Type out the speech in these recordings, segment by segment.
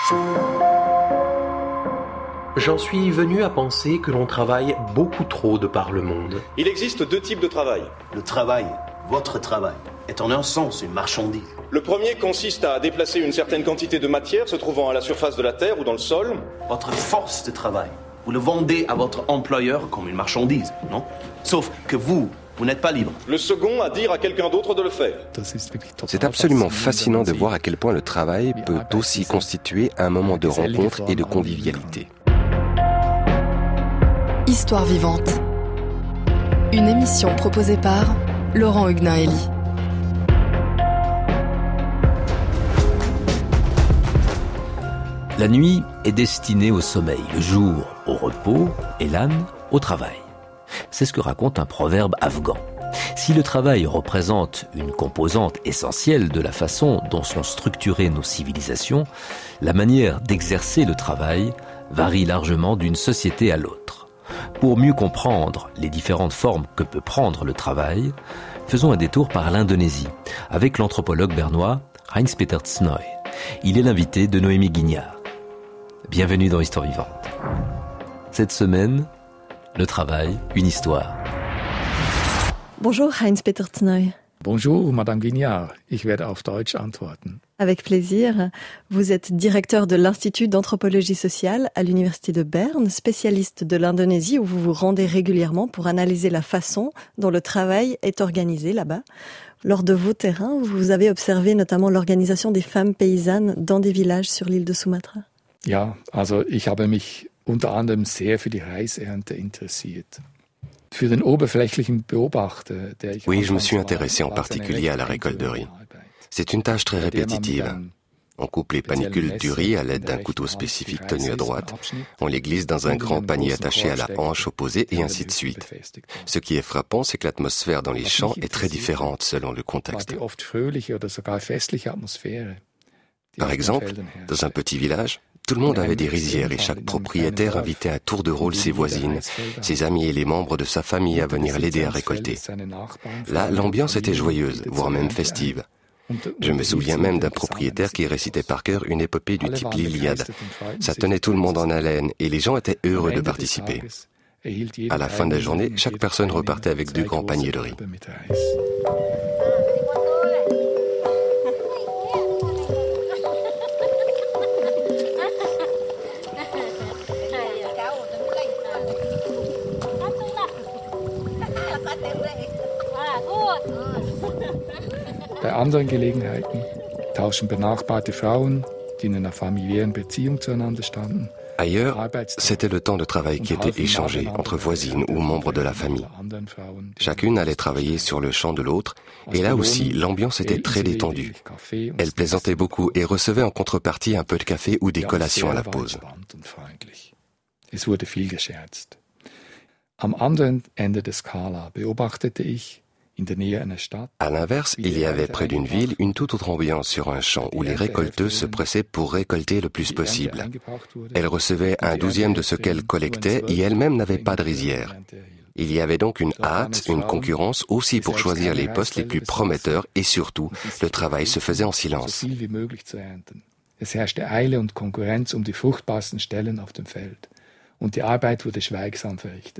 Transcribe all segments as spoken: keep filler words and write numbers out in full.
J'en suis venu à penser que l'on travaille beaucoup trop de par le monde. Il existe deux types de travail. Le travail, votre travail, est en un sens une marchandise. Le premier consiste à déplacer une certaine quantité de matière se trouvant à la surface de la terre ou dans le sol. Votre force de travail, vous le vendez à votre employeur comme une marchandise, non? Sauf que vous, vous n'êtes pas libre. Le second à dire à quelqu'un d'autre de le faire. C'est absolument fascinant de voir à quel point le travail peut aussi constituer un moment de rencontre et de convivialité. Histoire vivante. Une émission proposée par Laurent Huguenin-Elie. La nuit est destinée au sommeil, le jour au repos et l'âne au travail. C'est ce que raconte un proverbe afghan. Si le travail représente une composante essentielle de la façon dont sont structurées nos civilisations, la manière d'exercer le travail varie largement d'une société à l'autre. Pour mieux comprendre les différentes formes que peut prendre le travail, faisons un détour par l'Indonésie avec l'anthropologue bernois Heinz-Peter Tsnoy. Il est l'invité de Noémie Guignard. Bienvenue dans Histoire vivante. Cette semaine, le travail, une histoire. Bonjour Heinz-Peter Tsnoy. Bonjour Madame Guignard, ich werde auf Deutsch antworten. Avec plaisir. Vous êtes directeur de l'Institut d'anthropologie sociale à l'Université de Berne, spécialiste de l'Indonésie où vous vous rendez régulièrement pour analyser la façon dont le travail est organisé là-bas. Lors de vos terrains, vous avez observé notamment l'organisation des femmes paysannes dans des villages sur l'île de Sumatra. Ja, also ich habe mich unter anderem sehr für die Reisernte interessiert. Für den oberflächlichen Beobachter, der ich Oui, je me suis intéressé en particulier à la récolte de riz. C'est une tâche très répétitive. On coupe les panicules du riz à l'aide d'un couteau spécifique tenu à droite. On les glisse dans un grand panier attaché à la hanche opposée et ainsi de suite. Ce qui est frappant, c'est que l'atmosphère dans les champs est très différente selon le contexte. Par exemple, dans un petit village, tout le monde avait des rizières et chaque propriétaire invitait à tour de rôle ses voisines, ses amis et les membres de sa famille à venir l'aider à récolter. Là, l'ambiance était joyeuse, voire même festive. Je me souviens même d'un propriétaire qui récitait par cœur une épopée du type l'Iliade. Ça tenait tout le monde en haleine et les gens étaient heureux de participer. À la fin de la journée, chaque personne repartait avec deux grands paniers de riz. Bei anderen Gelegenheiten tauschen benachbarte Frauen, die in einer familiären Beziehung zueinander standen. Ailleurs, c'était le temps de travail qui était échangé entre voisines ou membres de la famille. Chacune allait travailler sur le champ de l'autre et là aussi, l'ambiance était très détendue. Elle plaisantait beaucoup et recevait en contrepartie un peu de café ou des collations à la pause. Es wurde viel gescherzt. Am anderen Ende der Skala beobachtete ich À l'inverse, il y avait près d'une ville une toute autre ambiance sur un champ où les récolteuses se pressaient pour récolter le plus possible. Elles recevaient un douzième de ce qu'elles collectaient et elles-mêmes n'avaient pas de rizière. Il y avait donc une hâte, une concurrence aussi pour choisir les postes les plus prometteurs et surtout, le travail se faisait en silence. Es herrschte Eile und Konkurrenz um die fruchtbarsten Stellen auf dem Feld und die Arbeit wurde schweigsam verrichtet.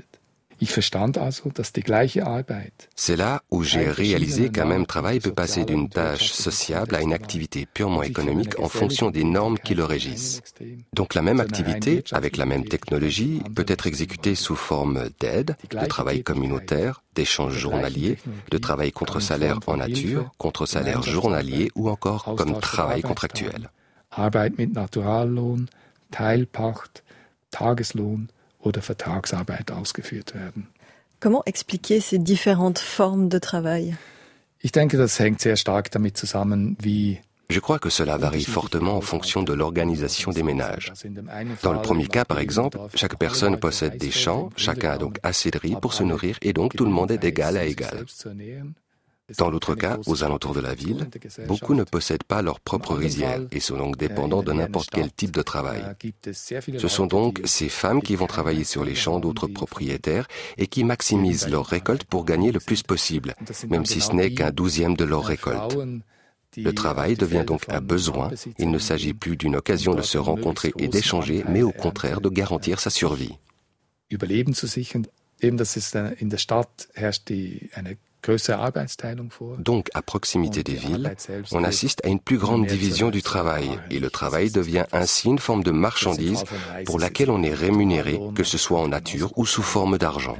C'est là où j'ai réalisé qu'un même travail peut passer d'une tâche sociable à une activité purement économique en fonction des normes qui le régissent. Donc la même activité, avec la même technologie, peut être exécutée sous forme d'aide, de travail communautaire, d'échanges journaliers, de travail contre salaire en nature, contre salaire journalier ou encore comme travail contractuel. Arbeit mit Naturallohn, Teilpacht, Tageslohn oder Vertragsarbeit ausgeführt werden. Comment expliquer ces différentes formes de travail? Ich denke, das hängt sehr stark damit zusammen, wie Je crois que cela varie fortement en fonction de l'organisation des ménages. Dans le premier cas, par exemple, chaque personne possède des champs, chacun a donc assez de riz pour se nourrir et donc tout le monde est d'égal à égal. Dans l'autre cas, aux alentours de la ville, beaucoup ne possèdent pas leur propre rizière et sont donc dépendants de n'importe quel type de travail. Ce sont donc ces femmes qui vont travailler sur les champs d'autres propriétaires et qui maximisent leur récolte pour gagner le plus possible, même si ce n'est qu'un douzième de leur récolte. Le travail devient donc un besoin. Il ne s'agit plus d'une occasion de se rencontrer et d'échanger, mais au contraire de garantir sa survie. Überleben zu sichern. Eben, das ist in der Stadt herrscht die eine größere Arbeitsteilung vor. Donc, à proximité des villes, on assiste à une plus grande division du travail, et le travail devient ainsi une forme de marchandise pour laquelle on est rémunéré, que ce soit en nature ou sous forme d'argent.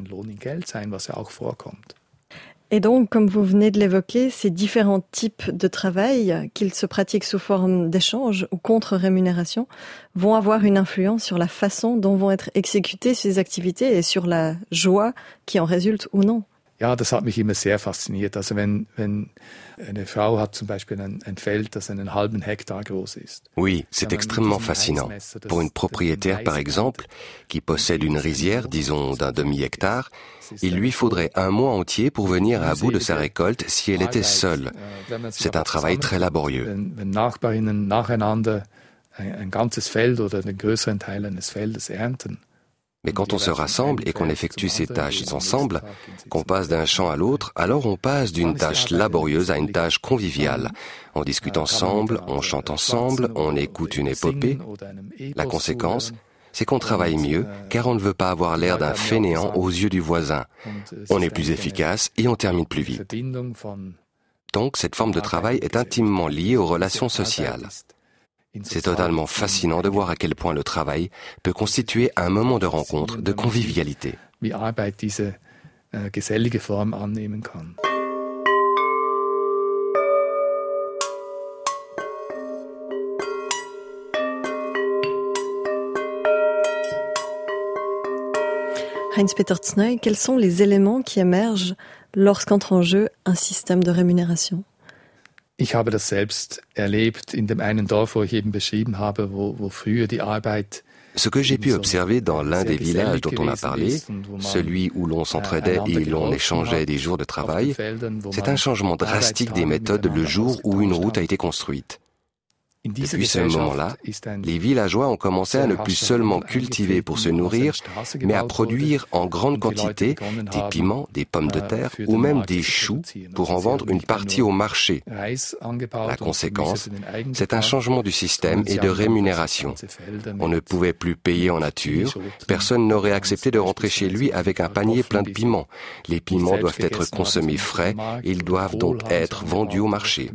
Et donc, comme vous venez de l'évoquer, ces différents types de travail, qu'ils se pratiquent sous forme d'échange ou contre-rémunération, vont avoir une influence sur la façon dont vont être exécutées ces activités et sur la joie qui en résulte ou non. Ja, das hat mich immer sehr fasziniert. Also wenn, wenn eine Frau hat zum Beispiel ein, ein Feld, das einen halben Hektar groß ist. Oui, c'est extrêmement fascinant. Pour une propriétaire, par exemple, qui possède une rizière, disons d'un demi-hectare, il lui faudrait un mois entier pour venir à bout de sa récolte si elle était seule. C'est un travail très laborieux. Wenn Nachbarinnen nacheinander ein, ein ganzes Feld oder den größeren Teil eines Feldes ernten. Mais quand on se rassemble et qu'on effectue ces tâches ensemble, qu'on passe d'un champ à l'autre, alors on passe d'une tâche laborieuse à une tâche conviviale. On discute ensemble, on chante ensemble, on écoute une épopée. La conséquence, c'est qu'on travaille mieux, car on ne veut pas avoir l'air d'un fainéant aux yeux du voisin. On est plus efficace et on termine plus vite. Donc, cette forme de travail est intimement liée aux relations sociales. C'est totalement fascinant de voir à quel point le travail peut constituer un moment de rencontre, de convivialité. Wie Arbeit diese äh, gesellige Form annehmen kann. Heinz-Peter Zneu, quels sont les éléments qui émergent lorsqu'entre en jeu un système de rémunération? Ich habe das selbst erlebt in dem einen Dorf, wo ich eben beschrieben habe, wo, wo früher die Arbeit. Ce que j'ai pu observer dans l'un des villages dont on a parlé, celui où l'on s'entraidait et l'on échangeait des jours de travail, c'est un changement drastique des méthodes le jour où une route a été construite. Depuis ce moment-là, les villageois ont commencé à ne plus seulement cultiver pour se nourrir, mais à produire en grande quantité des piments, des pommes de terre ou même des choux pour en vendre une partie au marché. La conséquence, c'est un changement du système et de rémunération. On ne pouvait plus payer en nature, personne n'aurait accepté de rentrer chez lui avec un panier plein de piments. Les piments doivent être consommés frais, ils doivent donc être vendus au marché.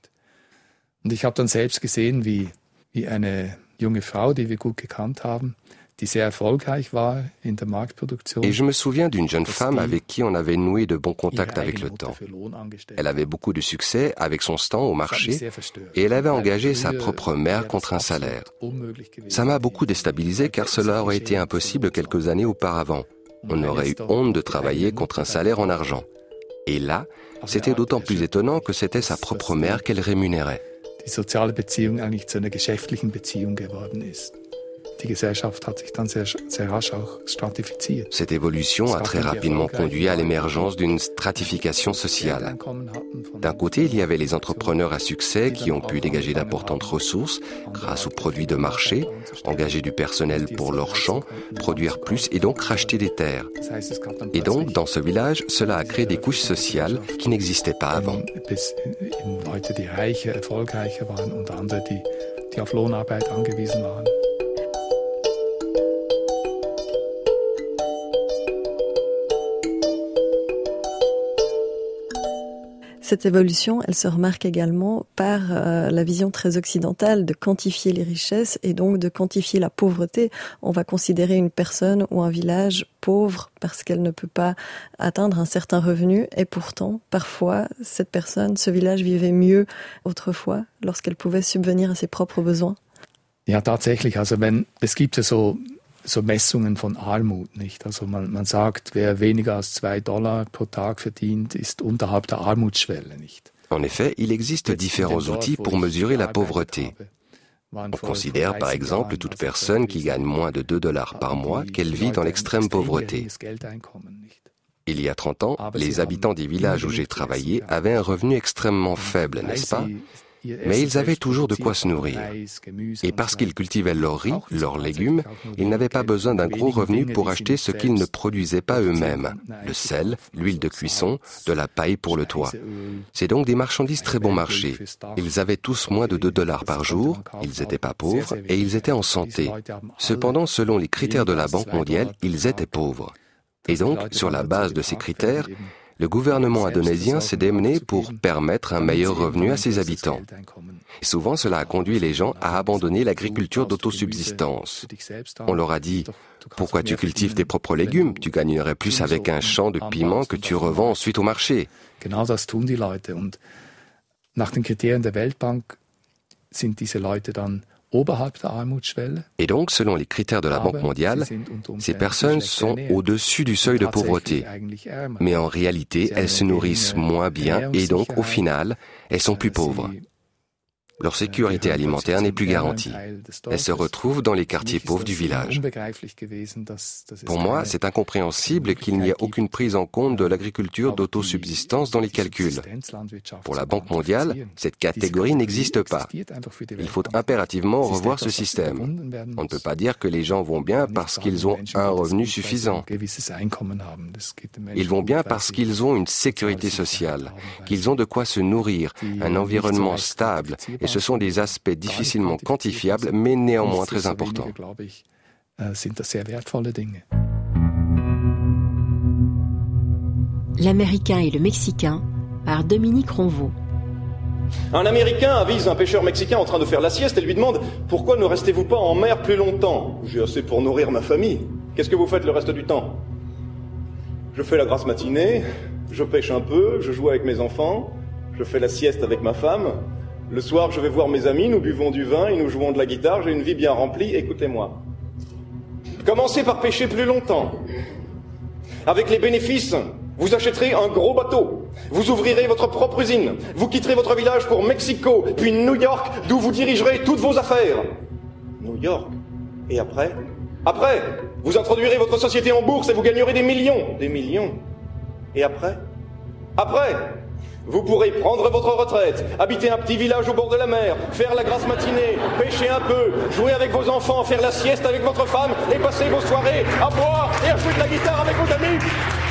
Und ich habe dann selbst gesehen, wie, wie eine junge Frau, die wir gut gekannt haben, die sehr erfolgreich war in der Marktproduktion. Et je me souviens d'une jeune femme avec qui on avait noué de bons contacts avec le temps. Elle avait beaucoup de succès avec son stand au marché et elle avait engagé sa propre mère contre un salaire. Ça m'a beaucoup déstabilisé car cela aurait été impossible quelques années auparavant. On aurait eu honte de travailler contre un salaire en argent. Et là, c'était d'autant plus étonnant que c'était sa propre mère qu'elle rémunérait. Die soziale Beziehung eigentlich zu einer geschäftlichen Beziehung geworden ist. Die Gesellschaft hat sich dann sehr, sehr rasch auch stratifiziert. Cette évolution a très rapidement conduit à l'émergence d'une stratification sociale. D'un côté, il y avait les entrepreneurs à succès qui ont pu dégager d'importantes ressources grâce aux produits de marché, engager du personnel pour leurs champs, produire plus et donc racheter des terres. Et donc, dans ce village, cela a créé des couches sociales qui n'existaient pas avant. Leute, die reicher, erfolgreicher waren und andere, die, die auf Lohnarbeit angewiesen waren. Cette évolution, elle se remarque également par euh, la vision très occidentale de quantifier les richesses et donc de quantifier la pauvreté. On va considérer une personne ou un village pauvre parce qu'elle ne peut pas atteindre un certain revenu et pourtant, parfois, cette personne, ce village vivait mieux autrefois lorsqu'elle pouvait subvenir à ses propres besoins. Ja, tatsächlich. Also wenn, es gibt ja so so Messungen von Armut, nicht? Also man, man sagt, wer weniger als zwei Dollar pro Tag verdient, ist unterhalb der Armutsschwelle, nicht? En effet, il existe différents outils pour mesurer la pauvreté. On considère par exemple toute personne qui gagne moins de deux dollars par mois qu'elle vit dans l'extrême pauvreté. Il y a trente ans, les habitants des villages où j'ai travaillé avaient un revenu extrêmement faible, n'est-ce pas? Mais ils avaient toujours de quoi se nourrir. Et parce qu'ils cultivaient leur riz, leurs légumes, ils n'avaient pas besoin d'un gros revenu pour acheter ce qu'ils ne produisaient pas eux-mêmes. Le sel, l'huile de cuisson, de la paille pour le toit. C'est donc des marchandises très bon marché. Ils avaient tous moins de deux dollars par jour, ils n'étaient pas pauvres et ils étaient en santé. Cependant, selon les critères de la Banque mondiale, ils étaient pauvres. Et donc, sur la base de ces critères, le gouvernement indonésien s'est démené pour permettre un meilleur revenu à ses habitants. Et souvent, cela a conduit les gens à abandonner l'agriculture d'autosubsistance. On leur a dit « Pourquoi tu cultives tes propres légumes? Tu gagnerais plus avec un champ de piments que tu revends ensuite au marché. » Genau das tun die Leute. Und nach den Kriterien der Weltbank sind diese Leute dann oberhalb der Armutsschwelle. Et donc, selon les critères de la Banque mondiale, ces personnes sont au-dessus du seuil de pauvreté. Mais en réalité, elles se nourrissent moins bien et donc, au final, elles sont plus pauvres. Leur sécurité alimentaire n'est plus garantie. Elles se retrouvent dans les quartiers pauvres du village. Pour moi, c'est incompréhensible qu'il n'y ait aucune prise en compte de l'agriculture d'autosubsistance dans les calculs. Pour la Banque mondiale, cette catégorie n'existe pas. Il faut impérativement revoir ce système. On ne peut pas dire que les gens vont bien parce qu'ils ont un revenu suffisant. Ils vont bien parce qu'ils ont une sécurité sociale, qu'ils ont de quoi se nourrir, un environnement stable, et ce sont des aspects difficilement quantifiables, mais néanmoins très importants. L'Américain et le Mexicain, par Dominique Ronvaux. Un Américain avise un pêcheur mexicain en train de faire la sieste et lui demande « Pourquoi ne restez-vous pas en mer plus longtemps ? J'ai assez pour nourrir ma famille. Qu'est-ce que vous faites le reste du temps ? Je fais la grasse matinée, je pêche un peu, je joue avec mes enfants, je fais la sieste avec ma femme. Le soir, je vais voir mes amis, nous buvons du vin et nous jouons de la guitare. J'ai une vie bien remplie, écoutez-moi. Commencez par pêcher plus longtemps. Avec les bénéfices, vous achèterez un gros bateau. Vous ouvrirez votre propre usine. Vous quitterez votre village pour Mexico, puis New York, d'où vous dirigerez toutes vos affaires. New York. Et après ? Après, vous introduirez votre société en bourse et vous gagnerez des millions. Des millions. Et après ? Après, vous pourrez prendre votre retraite, habiter un petit village au bord de la mer, faire la grasse matinée, pêcher un peu, jouer avec vos enfants, faire la sieste avec votre femme et passer vos soirées à boire et à jouer de la guitare avec vos amis.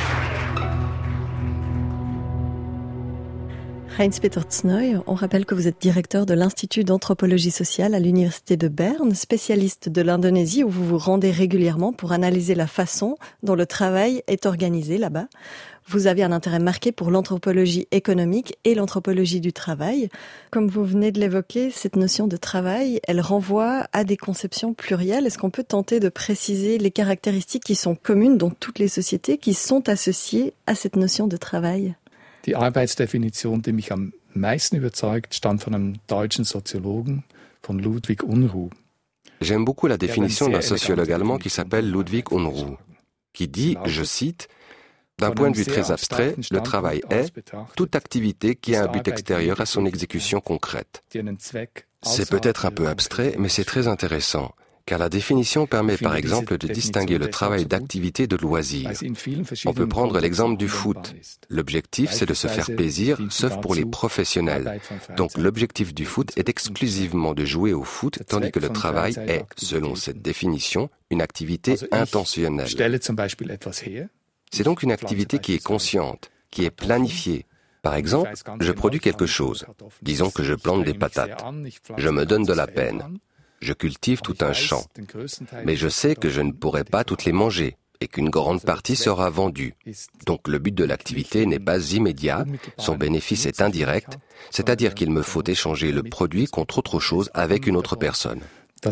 Heinz-Peter Zneu, on rappelle que vous êtes directeur de l'Institut d'anthropologie sociale à l'Université de Berne, spécialiste de l'Indonésie où vous vous rendez régulièrement pour analyser la façon dont le travail est organisé là-bas. Vous avez un intérêt marqué pour l'anthropologie économique et l'anthropologie du travail. Comme vous venez de l'évoquer, cette notion de travail, elle renvoie à des conceptions plurielles. Est-ce qu'on peut tenter de préciser les caractéristiques qui sont communes dans toutes les sociétés qui sont associées à cette notion de travail ? Die Arbeitsdefinition, die mich am meisten überzeugt, stammt von einem deutschen Soziologen, von Ludwig Unruh. J'aime beaucoup la définition d'un sociologue allemand qui s'appelle Ludwig Unruh, qui dit, je cite, « D'un point de vue très abstrait, le travail est toute activité qui a un but extérieur à son exécution concrète. » C'est peut-être un peu abstrait, mais c'est très intéressant, car la définition permet par exemple de distinguer le travail d'activité de loisir. On peut prendre l'exemple du foot. L'objectif, c'est de se faire plaisir, sauf pour les professionnels. Donc l'objectif du foot est exclusivement de jouer au foot, tandis que le travail est, selon cette définition, une activité intentionnelle. C'est donc une activité qui est consciente, qui est planifiée. Par exemple, je produis quelque chose. Disons que je plante des patates. Je me donne de la peine. Je cultive tout un champ. Mais je sais que je ne pourrai pas toutes les manger et qu'une grande partie sera vendue. Donc le but de l'activité n'est pas immédiat, son bénéfice est indirect, c'est-à-dire qu'il me faut échanger le produit contre autre chose avec une autre personne.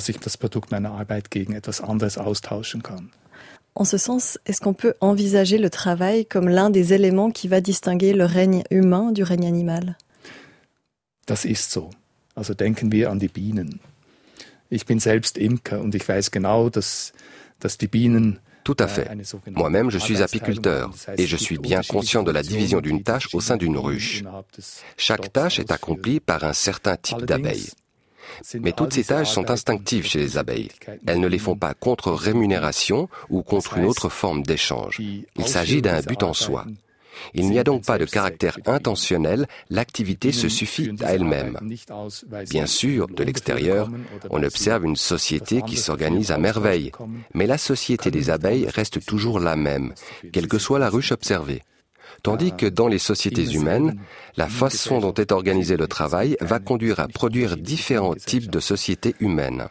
En ce sens, est-ce qu'on peut envisager le travail comme l'un des éléments qui va distinguer le règne humain du règne animal ? Das ist so. Also denken wir an die Bienen. Ich bin selbst Imker und ich weiß genau, dass, dass die Bienen Tout à fait. Moi-même, je suis apiculteur et je suis bien conscient de la division d'une tâche au sein d'une ruche. Chaque tâche est accomplie par un certain type d'abeilles. Mais toutes ces tâches sont instinctives chez les abeilles. Elles ne les font pas contre rémunération ou contre une autre forme d'échange. Il s'agit d'un but en soi. Il n'y a donc pas de caractère intentionnel, l'activité se suffit à elle-même. Bien sûr, de l'extérieur, on observe une société qui s'organise à merveille, mais la société des abeilles reste toujours la même, quelle que soit la ruche observée. Tandis que dans les sociétés humaines, la façon dont est organisé le travail va conduire à produire différents types de sociétés humaines.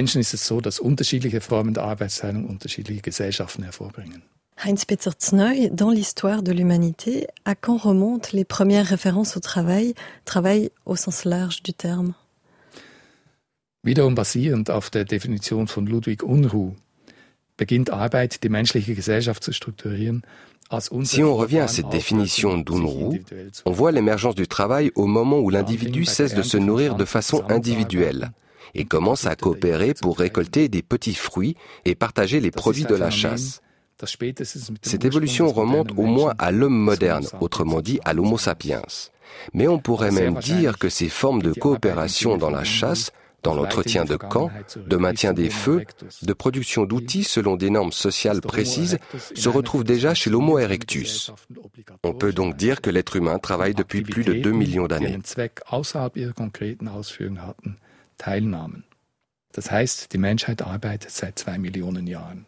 Heinz-Peter Znoi, dans l'histoire de l'humanité, à quand remontent les premières références au travail, travail au sens large du terme? Wiederum basierend auf der Definition von Ludwig Unruh, beginnt Arbeit, die menschliche Gesellschaft zu strukturieren. Si on revient à cette définition d'Unruh, on voit l'émergence du travail au moment où l'individu cesse de se nourrir de façon individuelle et commence à coopérer pour récolter des petits fruits et partager les produits de la chasse. Cette évolution remonte au moins à l'homme moderne, autrement dit à l'Homo sapiens. Mais on pourrait même dire que ces formes de coopération dans la chasse, dans l'entretien de camps, de maintien des feux, de production d'outils selon des normes sociales précises, se retrouvent déjà chez l'Homo erectus. On peut donc dire que l'être humain travaille depuis plus de deux millions d'années. Das heißt, die Menschheit arbeitet seit zwei Millionen Jahren.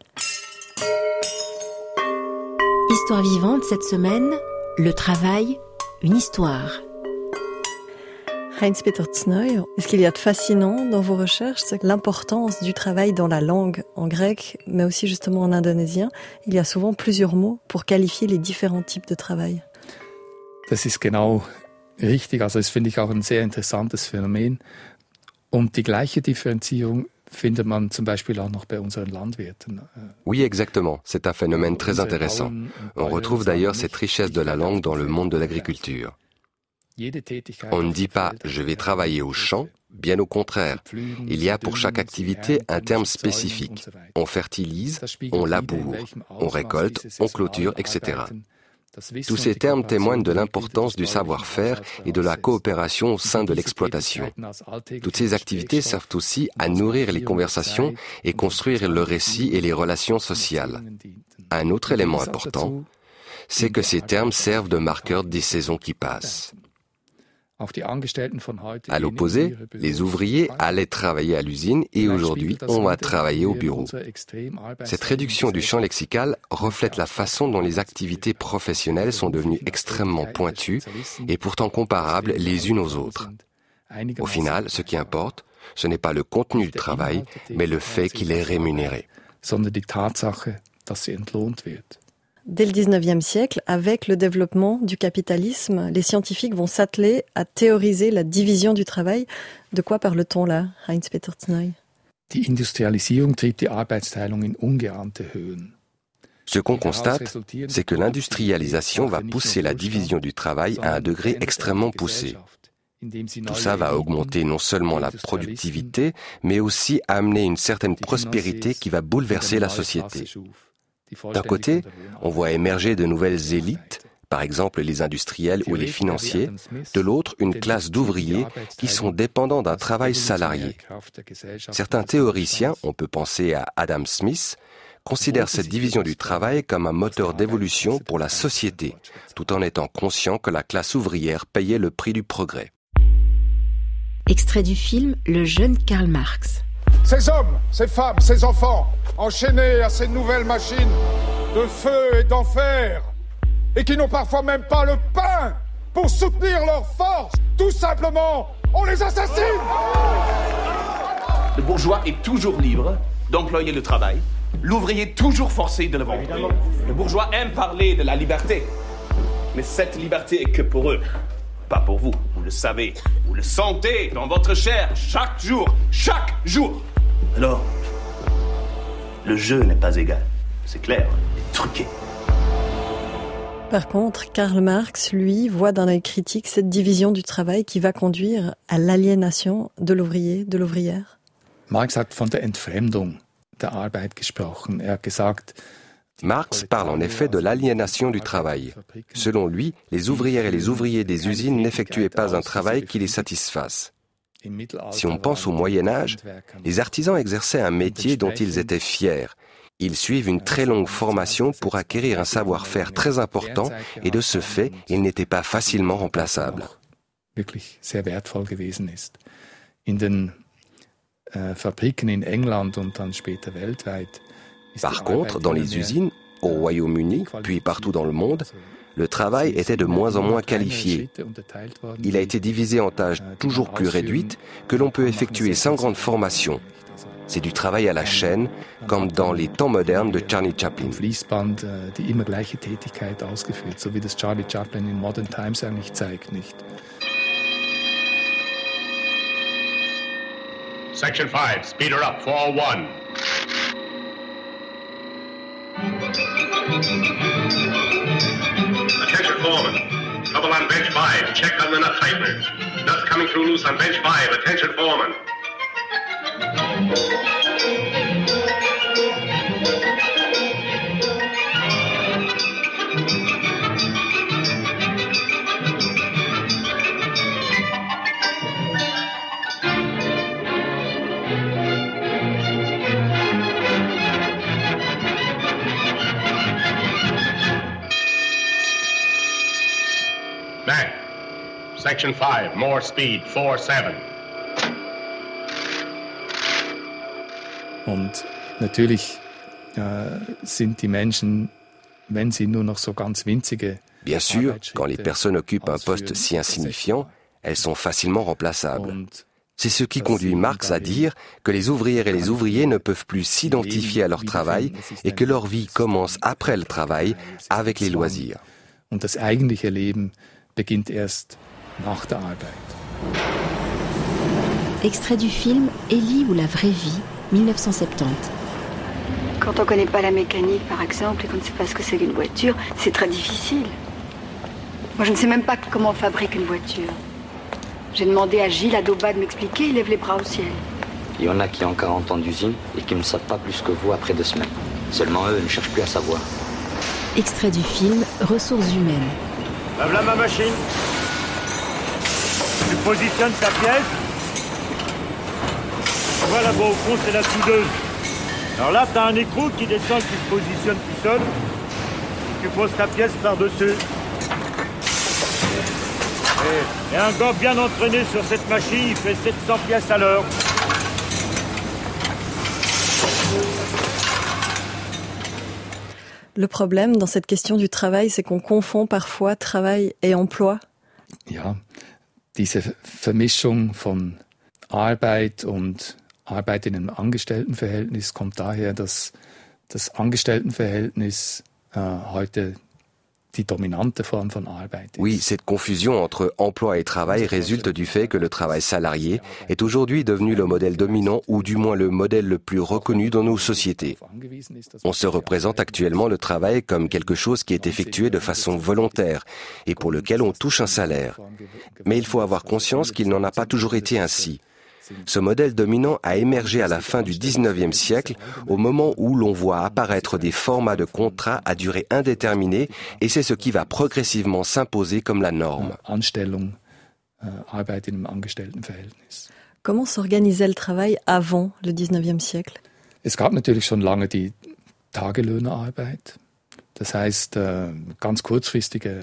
Histoire vivante cette semaine, le travail, une histoire. Heinz-Peter Znoi, ce qu'il y a de fascinant dans vos recherches, c'est l'importance du travail dans la langue, en grec, mais aussi justement en indonésien. Il y a souvent plusieurs mots pour qualifier les différents types de travail. Das ist genau richtig. Also das finde ich auch ein sehr interessantes Phänomen. Und die gleiche Differenzierung findet man zum Beispiel auch noch bei unseren Landwirten. Oui, exactement. C'est un phénomène très intéressant. On retrouve d'ailleurs cette richesse de la langue dans le monde de l'agriculture. On ne dit pas « je vais travailler au champ », bien au contraire. Il y a pour chaque activité un terme spécifique. On fertilise, on laboure, on récolte, on clôture, et cetera. Tous ces termes témoignent de l'importance du savoir-faire et de la coopération au sein de l'exploitation. Toutes ces activités servent aussi à nourrir les conversations et construire le récit et les relations sociales. Un autre élément important, c'est que ces termes servent de marqueurs des saisons qui passent. À l'opposé, les ouvriers allaient travailler à l'usine et aujourd'hui, on va travailler au bureau. Cette réduction du champ lexical reflète la façon dont les activités professionnelles sont devenues extrêmement pointues et pourtant comparables les unes aux autres. Au final, ce qui importe, ce n'est pas le contenu du travail, mais le fait qu'il est rémunéré. Dès le dix-neuvième siècle, avec le développement du capitalisme, les scientifiques vont s'atteler à théoriser la division du travail. De quoi parle-t-on là, Heinz-Peter Znoi? Die Industrialisierung trieb die Arbeitsteilung in ungeahnte Höhen. Ce qu'on constate, c'est que l'industrialisation va pousser la division du travail à un degré extrêmement poussé. Tout ça va augmenter non seulement la productivité, mais aussi amener une certaine prospérité qui va bouleverser la société. D'un côté, on voit émerger de nouvelles élites, par exemple les industriels ou les financiers. De l'autre, une classe d'ouvriers qui sont dépendants d'un travail salarié. Certains théoriciens, on peut penser à Adam Smith, considèrent cette division du travail comme un moteur d'évolution pour la société, tout en étant conscients que la classe ouvrière payait le prix du progrès. Extrait du film Le jeune Karl Marx. Ces hommes, ces femmes, ces enfants, enchaînés à ces nouvelles machines de feu et d'enfer, et qui n'ont parfois même pas le pain pour soutenir leur force, tout simplement, on les assassine! Le bourgeois est toujours libre d'employer le travail, l'ouvrier toujours forcé de le vendre. Le bourgeois aime parler de la liberté, mais cette liberté est que pour eux, pas pour vous. Vous le savez, vous le sentez dans votre chair chaque jour, chaque jour. Alors, le jeu n'est pas égal, c'est clair, il est truqué. Par contre, Karl Marx, lui, voit d'un œil critique cette division du travail qui va conduire à l'aliénation de l'ouvrier, de l'ouvrière. Marx hat von der Entfremdung der Arbeit gesprochen. Er hat gesagt, Marx parle en effet de l'aliénation du travail. Selon lui, les ouvrières et les ouvriers des usines n'effectuaient pas un travail qui les satisfasse. Si on pense au Moyen Âge, les artisans exerçaient un métier dont ils étaient fiers. Ils suivent une très longue formation pour acquérir un savoir-faire très important et de ce fait, ils n'étaient pas facilement remplaçables. Wirklich sehr wertvoll gewesen ist. In den äh, Fabriken in England und dann später weltweit. Par contre, dans les usines, au Royaume-Uni, puis partout dans le monde, le travail était de moins en moins qualifié. Il a été divisé en tâches toujours plus réduites que l'on peut effectuer sans grande formation. C'est du travail à la chaîne, comme dans les temps modernes de Charlie Chaplin. Fließband, die immer gleiche Tätigkeit ausgeführt, so wie das Charlie Chaplin in Modern Times eigentlich zeigt, nicht? Section five, speed her up, four oh one. Attention foreman. Trouble on bench five. Check on the nut tighteners. Nuts coming through loose on bench five. Attention foreman. Back. Section five, more speed, four seven. Und natürlich äh, sind die Menschen, wenn sie nur noch so ganz winzige... Bien sûr, quand les personnes occupent un poste si insignifiant, elles sont facilement remplaçables. C'est ce qui conduit Marx à dire que les ouvrières et les ouvriers ne peuvent plus s'identifier à leur travail et que leur vie commence après le travail, avec les loisirs. Und das eigentliche Leben beginnt erst nach der Arbeit. Extrait du film Ellie ou la vraie vie, dix-neuf cent soixante-dix. Quand on ne connaît pas la mécanique, par exemple, et qu'on ne sait pas ce que c'est qu'une voiture, c'est très difficile. Moi, je ne sais même pas comment on fabrique une voiture. J'ai demandé à Gilles Adoba de m'expliquer, il lève les bras au ciel. Il y en a qui ont quarante ans d'usine et qui ne savent pas plus que vous après deux semaines. Seulement eux ne cherchent plus à savoir. Extrait du film Ressources humaines. Voilà ma machine. Tu positionnes ta pièce. Voilà là-bas au fond, c'est la soudeuse. Alors là, tu as un écrou qui descend, qui se positionne tout seul. Tu poses ta pièce par-dessus. Et, et un gars bien entraîné sur cette machine, il fait sept cents pièces à l'heure. Le problème dans cette question du travail, c'est qu'on confond parfois travail et emploi. Ja, diese Vermischung von Arbeit und Arbeit in einem Angestelltenverhältnis kommt daher, dass das Angestelltenverhältnis äh, heute die dominante Form von Arbeit ist. Oui, cette confusion entre emploi et travail résulte du fait que le travail salarié est aujourd'hui devenu le modèle dominant ou du moins le modèle le plus reconnu dans nos sociétés. On se représente actuellement le travail comme quelque chose qui est effectué de façon volontaire et pour lequel on touche un salaire. Mais il faut avoir conscience qu'il n'en a pas toujours été ainsi. Ce modèle dominant a émergé à la fin du dix-neuvième siècle, au moment où l'on voit apparaître des formats de contrats à durée indéterminée, et c'est ce qui va progressivement s'imposer comme la norme. Anstellung, Arbeit in einem Angestelltenverhältnis. Comment s'organisait le travail avant le dix-neuvième siècle? Es gab natürlich schon lange die Tagelöhnerarbeit. Das heißt, ganz kurzfristige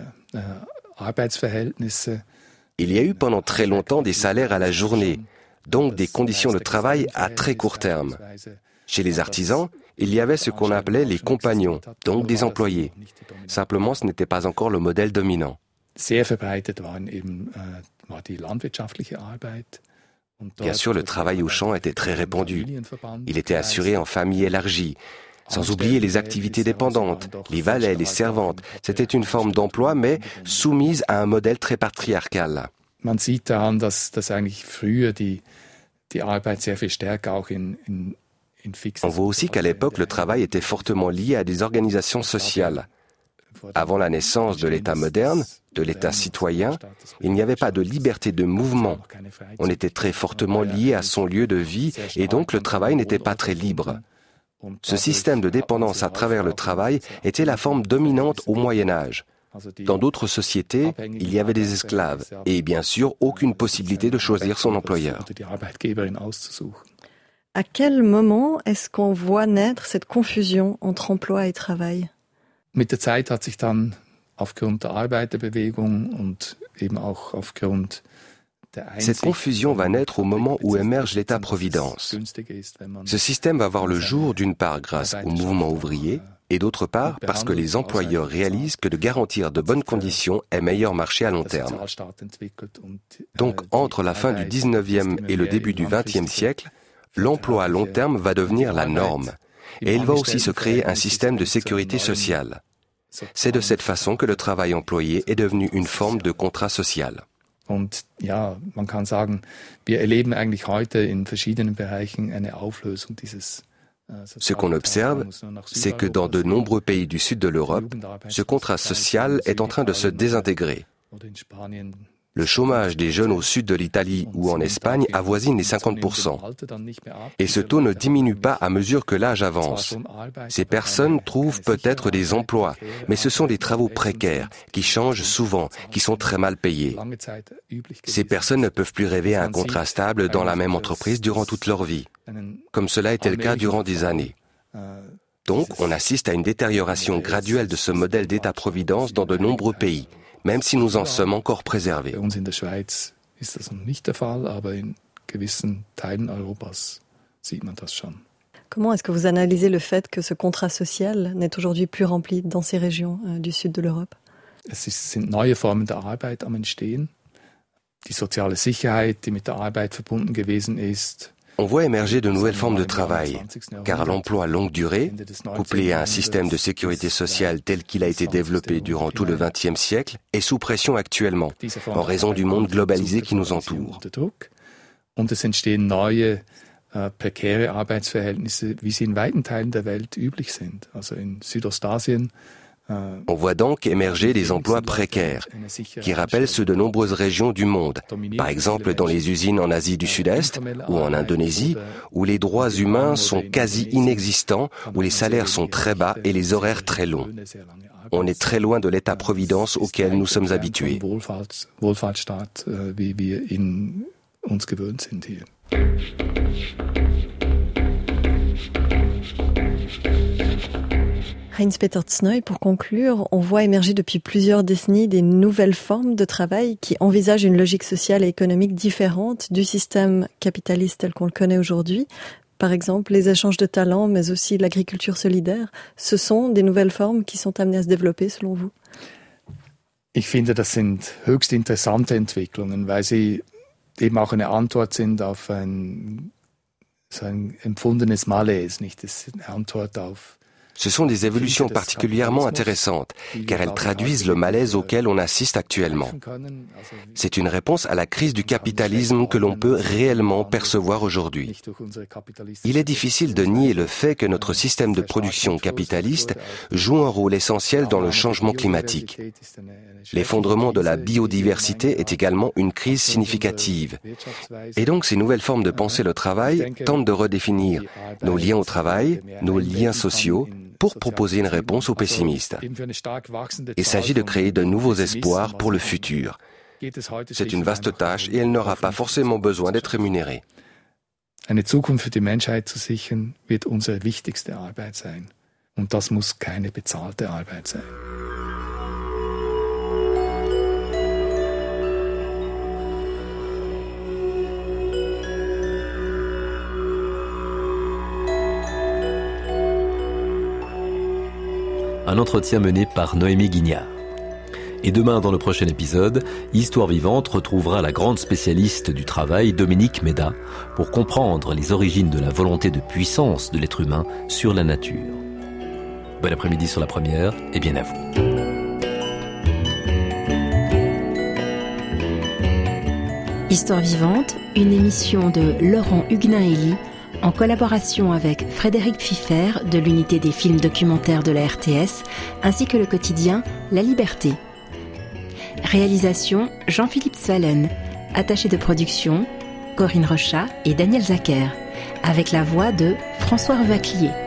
Arbeitsverhältnisse. Il y a eu pendant très longtemps des salaires à la journée, donc des conditions de travail à très court terme. Chez les artisans, il y avait ce qu'on appelait les compagnons, donc des employés. Simplement, ce n'était pas encore le modèle dominant. Sehr verbreitet waren eben, war die landwirtschaftliche Arbeit. Bien sûr, le travail au champ était très répandu. Il était assuré en famille élargie. Sans oublier les activités dépendantes, les valets, les servantes. C'était une forme d'emploi, mais soumise à un modèle très patriarcal. Man sieht daran, dass, dass eigentlich früher die, die Arbeit sehr viel stärker auch in, in, in fixen... On voit aussi qu'à l'époque, le travail était fortement lié à des organisations sociales. Avant la naissance de l'État moderne, de l'État citoyen, il n'y avait pas de liberté de mouvement. On était très fortement lié à son lieu de vie et donc le travail n'était pas très libre. Ce système de dépendance à travers le travail était la forme dominante au Moyen Âge. Dans d'autres sociétés, il y avait des esclaves et bien sûr aucune possibilité de choisir son employeur. À quel moment est-ce qu'on voit naître cette confusion entre emploi et travail? Mit der Zeit hat sich dann aufgrund der Arbeiterbewegung und eben auch aufgrund Cette confusion va naître au moment où émerge l'État-providence. Ce système va voir le jour d'une part grâce au mouvement ouvrier et d'autre part parce que les employeurs réalisent que de garantir de bonnes conditions est meilleur marché à long terme. Donc entre la fin du dix-neuvième et le début du vingtième siècle, l'emploi à long terme va devenir la norme et il va aussi se créer un système de sécurité sociale. C'est de cette façon que le travail employé est devenu une forme de contrat social. Und ja, man kann sagen, wir erleben eigentlich heute in verschiedenen Bereichen eine Auflösung dieses. Ce qu'on observe, c'est que dans de nombreux pays du sud de l'Europe, ce contrat social est en train de se désintégrer. Le chômage des jeunes au sud de l'Italie ou en Espagne avoisine les cinquante pour cent. Et ce taux ne diminue pas à mesure que l'âge avance. Ces personnes trouvent peut-être des emplois, mais ce sont des travaux précaires, qui changent souvent, qui sont très mal payés. Ces personnes ne peuvent plus rêver à un contrat stable dans la même entreprise durant toute leur vie, comme cela était le cas durant des années. Donc, on assiste à une détérioration graduelle de ce modèle d'État-providence dans de nombreux pays, même si nous en sommes encore préservés. Bei uns in der Schweiz ist das noch nicht der Fall, aber in gewissen Teilen Europas sieht man das schon. Comment est-ce que vous analysez le fait que ce contrat social n'est aujourd'hui plus rempli dans ces régions euh, du sud de l'Europe? Es ist, sind neue Formen der Arbeit am Entstehen. Die soziale Sicherheit, die mit der Arbeit verbunden gewesen ist. On voit émerger de nouvelles formes de travail, car l'emploi à longue durée, couplé à un système de sécurité sociale tel qu'il a été développé durant tout le vingtième siècle, est sous pression actuellement, en raison du monde globalisé qui nous entoure. Und es entstehen neue, äh, prekäre Arbeitsverhältnisse, wie sie in weiten Teilen der Welt üblich sind. Also in Südostasien. On voit donc émerger des emplois précaires, qui rappellent ceux de nombreuses régions du monde, par exemple dans les usines en Asie du Sud-Est ou en Indonésie, où les droits humains sont quasi inexistants, où les salaires sont très bas et les horaires très longs. On est très loin de l'État-providence auquel nous sommes habitués. Wohlfahrtsstaat, wie wir ihn uns gewöhnt sind hier. Heinz-Peter Zneu, pour conclure, on voit émerger depuis plusieurs décennies des nouvelles formes de travail qui envisagent une logique sociale et économique différente du système capitaliste tel qu'on le connaît aujourd'hui. Par exemple, les échanges de talents, mais aussi l'agriculture solidaire. Ce sont des nouvelles formes qui sont amenées à se développer, selon vous? Ich finde, das sind höchst interessante Entwicklungen, weil sie eben auch eine Antwort sind auf ein, so ein empfundenes Malaise, nicht? Das ist eine Antwort auf Ce sont des évolutions particulièrement intéressantes, car elles traduisent le malaise auquel on assiste actuellement. C'est une réponse à la crise du capitalisme que l'on peut réellement percevoir aujourd'hui. Il est difficile de nier le fait que notre système de production capitaliste joue un rôle essentiel dans le changement climatique. L'effondrement de la biodiversité est également une crise significative. Et donc ces nouvelles formes de penser le travail tentent de redéfinir nos liens au travail, nos liens sociaux, pour proposer une réponse aux pessimistes. Il s'agit de créer de nouveaux espoirs pour le futur. C'est une vaste tâche et elle n'aura pas forcément besoin d'être rémunérée. Eine Zukunft für die Menschheit zu sichern, wird unsere wichtigste Arbeit sein. Und das muss keine bezahlte Arbeit sein. Un entretien mené par Noémie Guignard. Et demain, dans le prochain épisode, Histoire vivante retrouvera la grande spécialiste du travail, Dominique Méda, pour comprendre les origines de la volonté de puissance de l'être humain sur la nature. Bon après-midi sur la première et bien à vous. Histoire vivante, une émission de Laurent Huguenin-Hélie, en collaboration avec Frédéric Pfiffer de l'unité des films documentaires de la R T S, ainsi que le quotidien La Liberté. Réalisation Jean-Philippe Svalen, attaché de production Corinne Rochat et Daniel Zacher, avec la voix de François Revaclier.